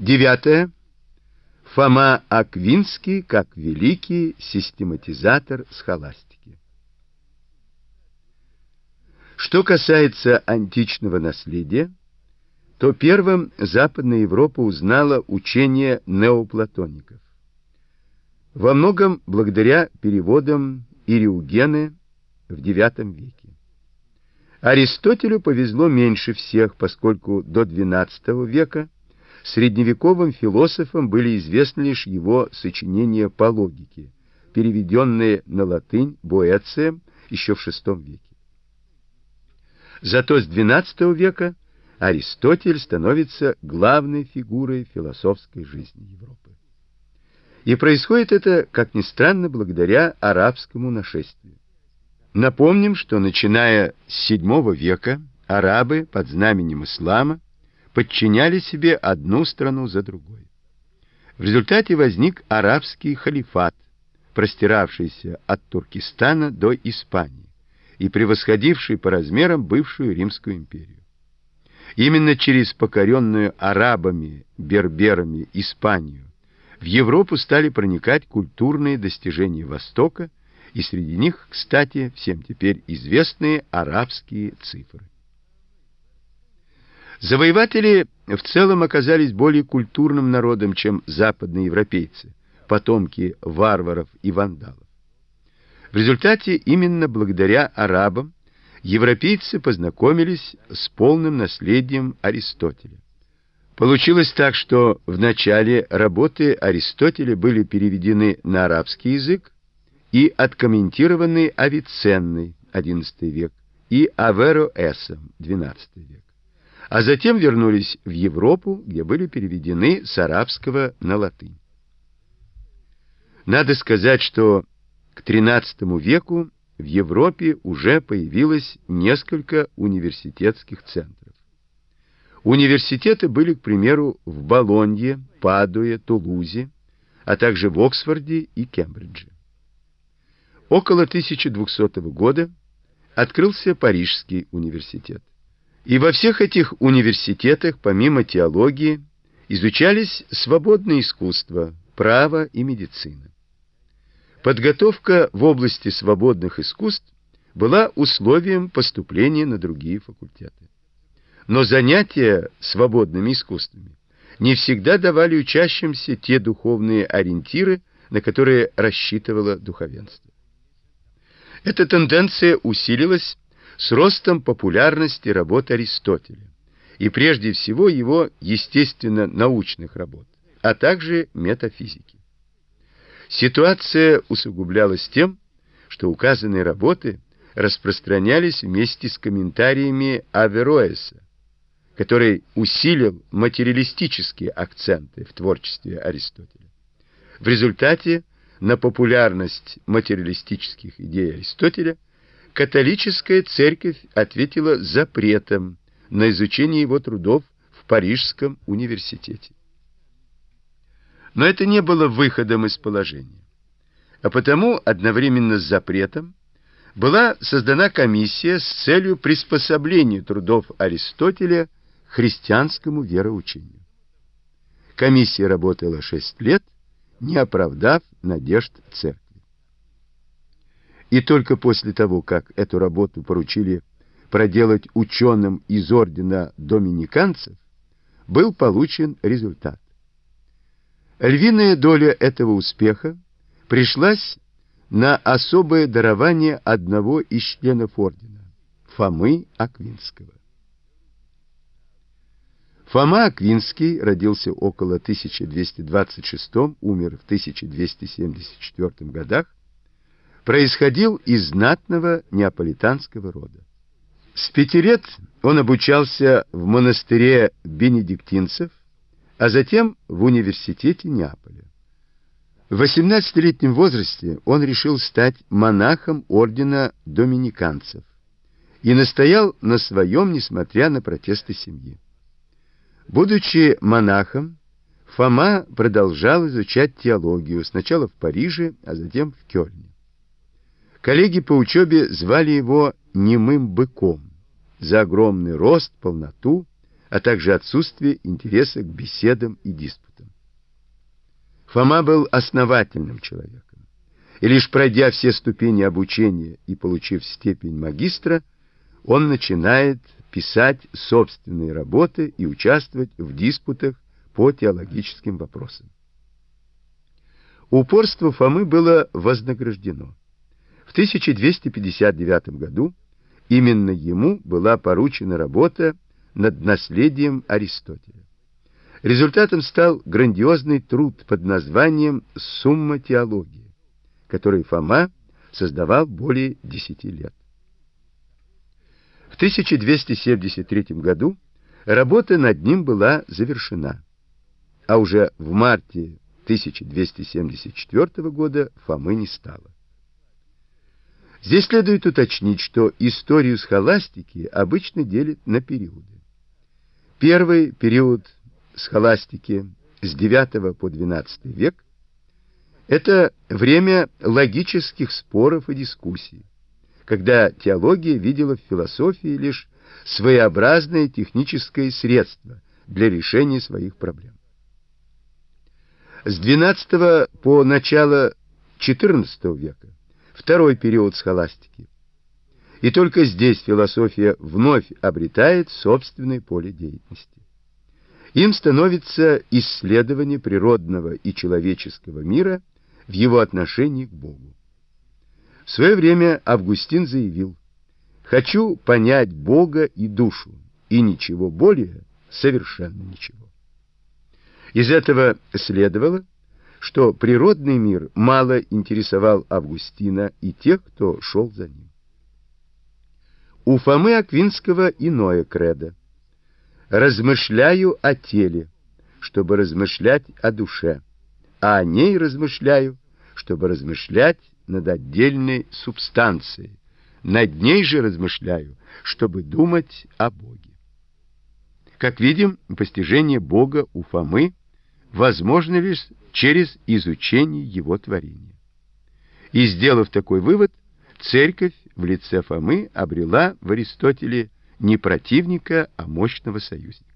Девятое. Фома Аквинский как великий систематизатор схоластики. Что касается античного наследия, то первым Западная Европа узнала учение неоплатоников. Во многом благодаря переводам Ириугены в IX веке. Аристотелю повезло меньше всех, поскольку до XII века средневековым философам были известны лишь его сочинения по логике, переведенные на латынь Боэцием еще в VI веке. Зато с XII века Аристотель становится главной фигурой философской жизни Европы. И происходит это, как ни странно, благодаря арабскому нашествию. Напомним, что начиная с VII века арабы под знаменем ислама подчиняли себе одну страну за другой. В результате возник арабский халифат, простиравшийся от Туркестана до Испании и превосходивший по размерам бывшую Римскую империю. Именно через покоренную арабами, берберами Испанию в Европу стали проникать культурные достижения Востока, и среди них, кстати, всем теперь известные арабские цифры. Завоеватели в целом оказались более культурным народом, чем западные европейцы, потомки варваров и вандалов. В результате именно благодаря арабам европейцы познакомились с полным наследием Аристотеля. Получилось так, что в начале работы Аристотеля были переведены на арабский язык и откомментированы Авиценной, XI век, и Авероэсом, XII век. А затем вернулись в Европу, где были переведены с арабского на латынь. Надо сказать, что к XIII веку в Европе уже появилось несколько университетских центров. Университеты были, к примеру, в Болонье, Падуе, Тулузе, а также в Оксфорде и Кембридже. Около 1200 года открылся Парижский университет. И во всех этих университетах, помимо теологии, изучались свободные искусства, право и медицина. Подготовка в области свободных искусств была условием поступления на другие факультеты. Но занятия свободными искусствами не всегда давали учащимся те духовные ориентиры, на которые рассчитывало духовенство. Эта тенденция усилилась с ростом популярности работ Аристотеля, и прежде всего его естественно-научных работ, а также метафизики. Ситуация усугублялась тем, что указанные работы распространялись вместе с комментариями Авероэса, который усилил материалистические акценты в творчестве Аристотеля. В результате на популярность материалистических идей Аристотеля католическая церковь ответила запретом на изучение его трудов в Парижском университете. Но это не было выходом из положения, а потому одновременно с запретом была создана комиссия с целью приспособления трудов Аристотеля к христианскому вероучению. Комиссия работала 6 лет, не оправдав надежд церкви. И только после того, как эту работу поручили проделать ученым из ордена доминиканцев, был получен результат. Львиная доля этого успеха пришлась на особое дарование одного из членов ордена, Фомы Аквинского. Фома Аквинский родился около 1226, умер в 1274 годах, происходил из знатного неаполитанского рода. С 5 лет он обучался в монастыре бенедиктинцев, а затем в университете Неаполя. В 18-летнем возрасте он решил стать монахом ордена доминиканцев и настоял на своем, несмотря на протесты семьи. Будучи монахом, Фома продолжал изучать теологию сначала в Париже, а затем в Кёльне. Коллеги по учебе звали его «немым быком» за огромный рост, полноту, а также отсутствие интереса к беседам и диспутам. Фома был основательным человеком, и лишь пройдя все ступени обучения и получив степень магистра, он начинает писать собственные работы и участвовать в диспутах по теологическим вопросам. Упорство Фомы было вознаграждено. В 1259 году именно ему была поручена работа над наследием Аристотеля. Результатом стал грандиозный труд под названием «Сумма теологии», который Фома создавал более 10 лет. В 1273 году работа над ним была завершена, а уже в марте 1274 года Фомы не стало. Здесь следует уточнить, что историю схоластики обычно делят на периоды. Первый период схоластики с IX по XII век – это время логических споров и дискуссий, когда теология видела в философии лишь своеобразное техническое средство для решения своих проблем. С XII по начало XIV века второй период схоластики. И только здесь философия вновь обретает собственное поле деятельности. Им становится исследование природного и человеческого мира в его отношении к Богу. В свое время Августин заявил: «Хочу понять Бога и душу, и ничего более, совершенно ничего». Из этого следовало, что природный мир мало интересовал Августина и тех, кто шел за ним. У Фомы Аквинского иное кредо: «Размышляю о теле, чтобы размышлять о душе, а о ней размышляю, чтобы размышлять над отдельной субстанцией, над ней же размышляю, чтобы думать о Боге». Как видим, постижение Бога у Фомы возможно лишь через изучение его творения. И, сделав такой вывод, церковь в лице Фомы обрела в Аристотеле не противника, а мощного союзника.